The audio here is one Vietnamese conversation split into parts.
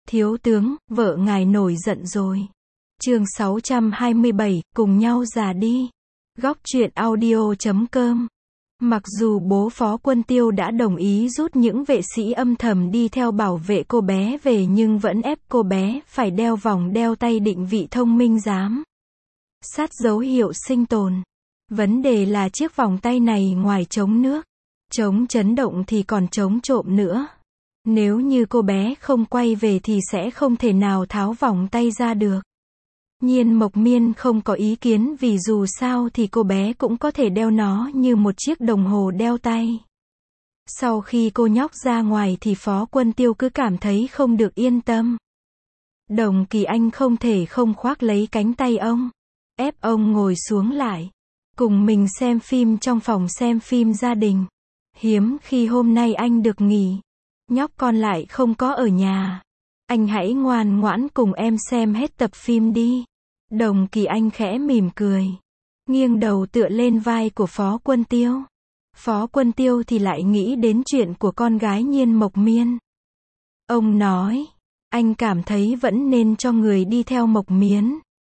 Thiếu tướng, vợ ngài nổi giận rồi. Chương 627, cùng nhau già đi. Góc truyện audio.com. Mặc dù bố Phó Quân Tiêu đã đồng ý rút những vệ sĩ âm thầm đi theo bảo vệ cô bé về nhưng vẫn ép cô bé phải đeo vòng đeo tay định vị thông minh giám sát dấu hiệu sinh tồn. Vấn đề là chiếc vòng tay này ngoài chống nước, chống chấn động thì còn chống trộm nữa. Nếu như cô bé không quay về thì sẽ không thể nào tháo vòng tay ra được. Nhiên Mộc Miên không có ý kiến vì dù sao thì cô bé cũng có thể đeo nó như một chiếc đồng hồ đeo tay. Sau khi cô nhóc ra ngoài thì Phó Quân Tiêu cứ cảm thấy không được yên tâm. Đồng Kỳ Anh không thể không khoác lấy cánh tay ông, ép ông ngồi xuống lại, cùng mình xem phim trong phòng xem phim gia đình. Hiếm khi hôm nay anh được nghỉ, nhóc con lại không có ở nhà. Anh hãy ngoan ngoãn cùng em xem hết tập phim đi. Đồng Kỳ Anh khẽ mỉm cười, nghiêng đầu tựa lên vai của Phó Quân Tiêu. Phó Quân Tiêu thì lại nghĩ đến chuyện của con gái Nhiên Mộc Miên. Ông nói, anh cảm thấy vẫn nên cho người đi theo Mộc Miến.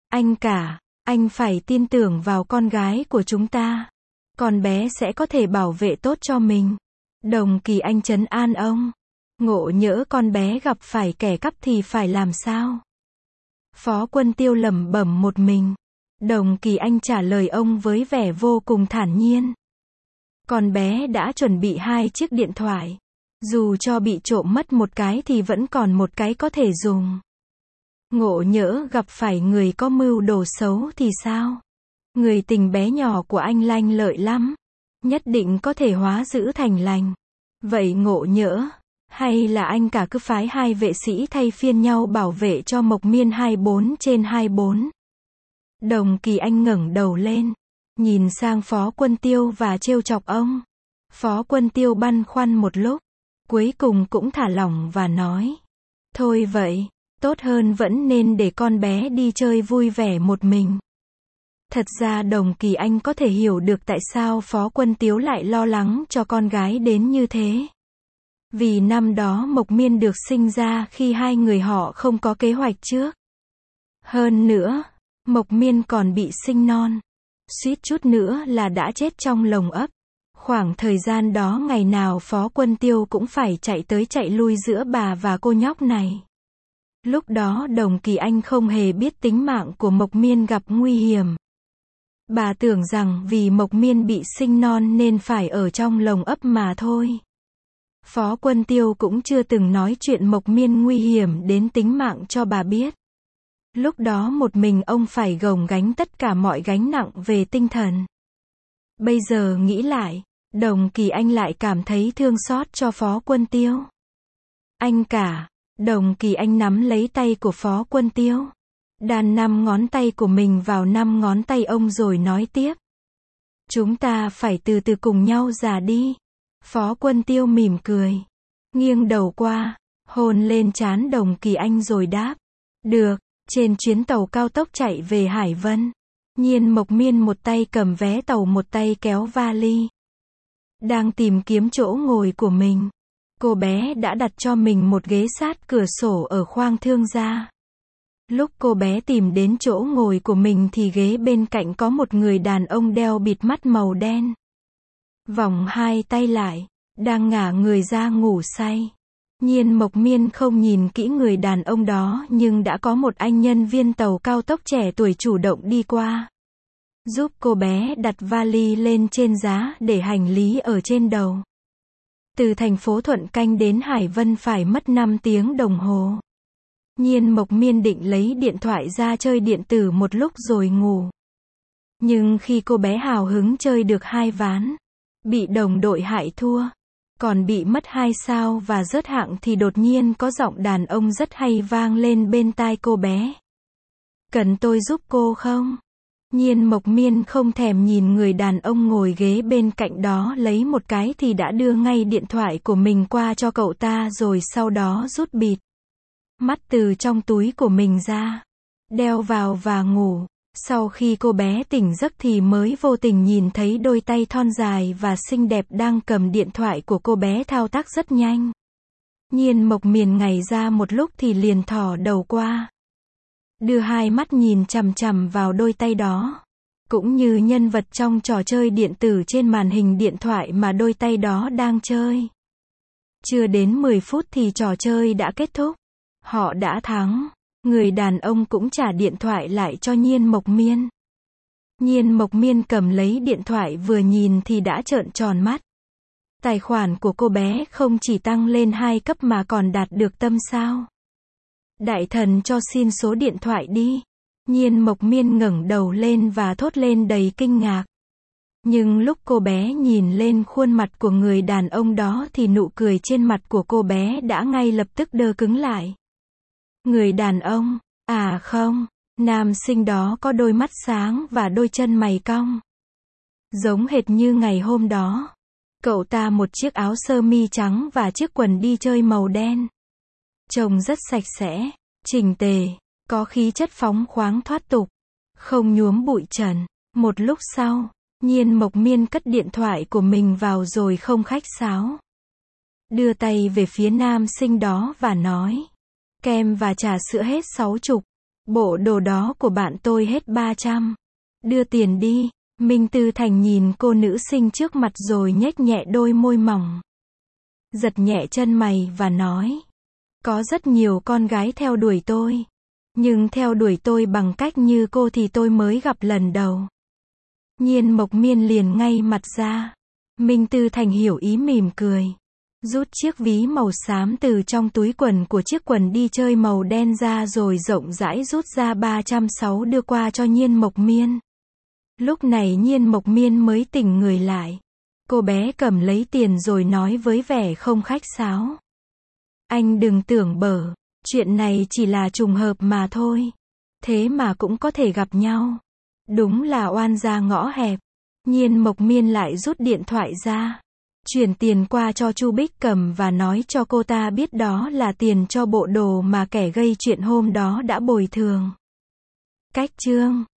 Anh phải tin tưởng vào con gái của chúng ta. Con bé sẽ có thể bảo vệ tốt cho mình. Đồng Kỳ Anh trấn an ông. Ngộ nhỡ con bé gặp phải kẻ cắp thì phải làm sao? Phó Quân Tiêu lẩm bẩm một mình. Đồng Kỳ Anh trả lời ông với vẻ vô cùng thản nhiên. Con bé đã chuẩn bị 2 chiếc điện thoại. Dù cho bị trộm mất một cái thì vẫn còn một cái có thể dùng. Ngộ nhỡ gặp phải người có mưu đồ xấu thì sao? Người tình bé nhỏ của anh lanh lợi lắm. Nhất định có thể hóa dữ thành lành. Vậy ngộ nhỡ, hay là anh cả cứ phái 2 vệ sĩ thay phiên nhau bảo vệ cho Mộc Miên 24/24. Đồng Kỳ Anh ngẩng đầu lên, nhìn sang Phó Quân Tiêu và trêu chọc ông. Phó Quân Tiêu băn khoăn một lúc, cuối cùng cũng thả lỏng và nói. Thôi vậy, tốt hơn vẫn nên để con bé đi chơi vui vẻ một mình. Thật ra Đồng Kỳ Anh có thể hiểu được tại sao Phó Quân Tiêu lại lo lắng cho con gái đến như thế. Vì năm đó Mộc Miên được sinh ra khi 2 người họ không có kế hoạch trước. Hơn nữa, Mộc Miên còn bị sinh non. Suýt chút nữa là đã chết trong lồng ấp. Khoảng thời gian đó ngày nào Phó Quân Tiêu cũng phải chạy tới chạy lui giữa bà và cô nhóc này. Lúc đó Đồng Kỳ Anh không hề biết tính mạng của Mộc Miên gặp nguy hiểm. Bà tưởng rằng vì Mộc Miên bị sinh non nên phải ở trong lồng ấp mà thôi. Phó Quân Tiêu cũng chưa từng nói chuyện Mộc Miên nguy hiểm đến tính mạng cho bà biết. Lúc đó một mình ông phải gồng gánh tất cả mọi gánh nặng về tinh thần. Bây giờ nghĩ lại, Đồng Kỳ Anh lại cảm thấy thương xót cho Phó Quân Tiêu. Anh cả, Đồng Kỳ Anh nắm lấy tay của Phó Quân Tiêu, đan 5 ngón tay của mình vào 5 ngón tay ông rồi nói tiếp. Chúng ta phải từ từ cùng nhau già đi. Phó Quân Tiêu mỉm cười, nghiêng đầu qua, hôn lên trán Đồng Kỳ Anh rồi đáp. Được. Trên chuyến tàu cao tốc chạy về Hải Vân, Nhiên Mộc Miên một tay cầm vé tàu một tay kéo vali. Đang tìm kiếm chỗ ngồi của mình, cô bé đã đặt cho mình một ghế sát cửa sổ ở khoang thương gia. Lúc cô bé tìm đến chỗ ngồi của mình thì ghế bên cạnh có một người đàn ông đeo bịt mắt màu đen. Vòng 2 tay lại, đang ngả người ra ngủ say. Nhiên Mộc Miên không nhìn kỹ người đàn ông đó nhưng đã có một anh nhân viên tàu cao tốc trẻ tuổi chủ động đi qua, giúp cô bé đặt vali lên trên giá để hành lý ở trên đầu. Từ thành phố Thuận Canh đến Hải Vân phải mất 5 tiếng đồng hồ. Nhiên Mộc Miên định lấy điện thoại ra chơi điện tử một lúc rồi ngủ. Nhưng khi cô bé hào hứng chơi được 2 ván, bị đồng đội hại thua, còn bị mất 2 sao và rớt hạng thì đột nhiên có giọng đàn ông rất hay vang lên bên tai cô bé. Cần tôi giúp cô không? Nhiên Mộc Miên không thèm nhìn người đàn ông ngồi ghế bên cạnh đó lấy một cái thì đã đưa ngay điện thoại của mình qua cho cậu ta rồi sau đó rút bịt mắt từ trong túi của mình ra, đeo vào và ngủ. Sau khi cô bé tỉnh giấc thì mới vô tình nhìn thấy đôi tay thon dài và xinh đẹp đang cầm điện thoại của cô bé thao tác rất nhanh. Nhiên Mộc Miền ngảy ra một lúc thì liền thò đầu qua. Đưa hai mắt nhìn chằm chằm vào đôi tay đó. Cũng như nhân vật trong trò chơi điện tử trên màn hình điện thoại mà đôi tay đó đang chơi. Chưa đến 10 phút thì trò chơi đã kết thúc. Họ đã thắng. Người đàn ông cũng trả điện thoại lại cho Nhiên Mộc Miên. Nhiên Mộc Miên cầm lấy điện thoại vừa nhìn thì đã trợn tròn mắt. Tài khoản của cô bé không chỉ tăng lên 2 cấp mà còn đạt được tâm sao. Đại thần cho xin số điện thoại đi. Nhiên Mộc Miên ngẩng đầu lên và thốt lên đầy kinh ngạc. Nhưng lúc cô bé nhìn lên khuôn mặt của người đàn ông đó thì nụ cười trên mặt của cô bé đã ngay lập tức đơ cứng lại. Người đàn ông, à không, nam sinh đó có đôi mắt sáng và đôi chân mày cong. Giống hệt như ngày hôm đó. Cậu ta một chiếc áo sơ mi trắng và chiếc quần đi chơi màu đen. Trông rất sạch sẽ, chỉnh tề, có khí chất phóng khoáng thoát tục, không nhuốm bụi trần. Một lúc sau, Nhiên Mộc Miên cất điện thoại của mình vào rồi không khách sáo. Đưa tay về phía nam sinh đó và nói. Kem và trà sữa hết 60. Bộ đồ đó của bạn tôi hết 300. Đưa tiền đi. Minh Tư Thành nhìn cô nữ sinh trước mặt rồi nhếch nhẹ đôi môi mỏng. Giật nhẹ chân mày và nói. Có rất nhiều con gái theo đuổi tôi. Nhưng theo đuổi tôi bằng cách như cô thì tôi mới gặp lần đầu. Nhiên Mộc Miên liền ngay mặt ra. Minh Tư Thành hiểu ý mỉm cười. Rút chiếc ví màu xám từ trong túi quần của chiếc quần đi chơi màu đen ra rồi rộng rãi rút ra 360 đưa qua cho Nhiên Mộc Miên. Lúc này Nhiên Mộc Miên mới tỉnh người lại. Cô bé cầm lấy tiền rồi nói với vẻ không khách sáo. Anh đừng tưởng bở, chuyện này chỉ là trùng hợp mà thôi. Thế mà cũng có thể gặp nhau. Đúng là oan gia ngõ hẹp. Nhiên Mộc Miên lại rút điện thoại ra. Chuyển tiền qua cho Chu Bích Cầm và nói cho cô ta biết đó là tiền cho bộ đồ mà kẻ gây chuyện hôm đó đã bồi thường. Cách chương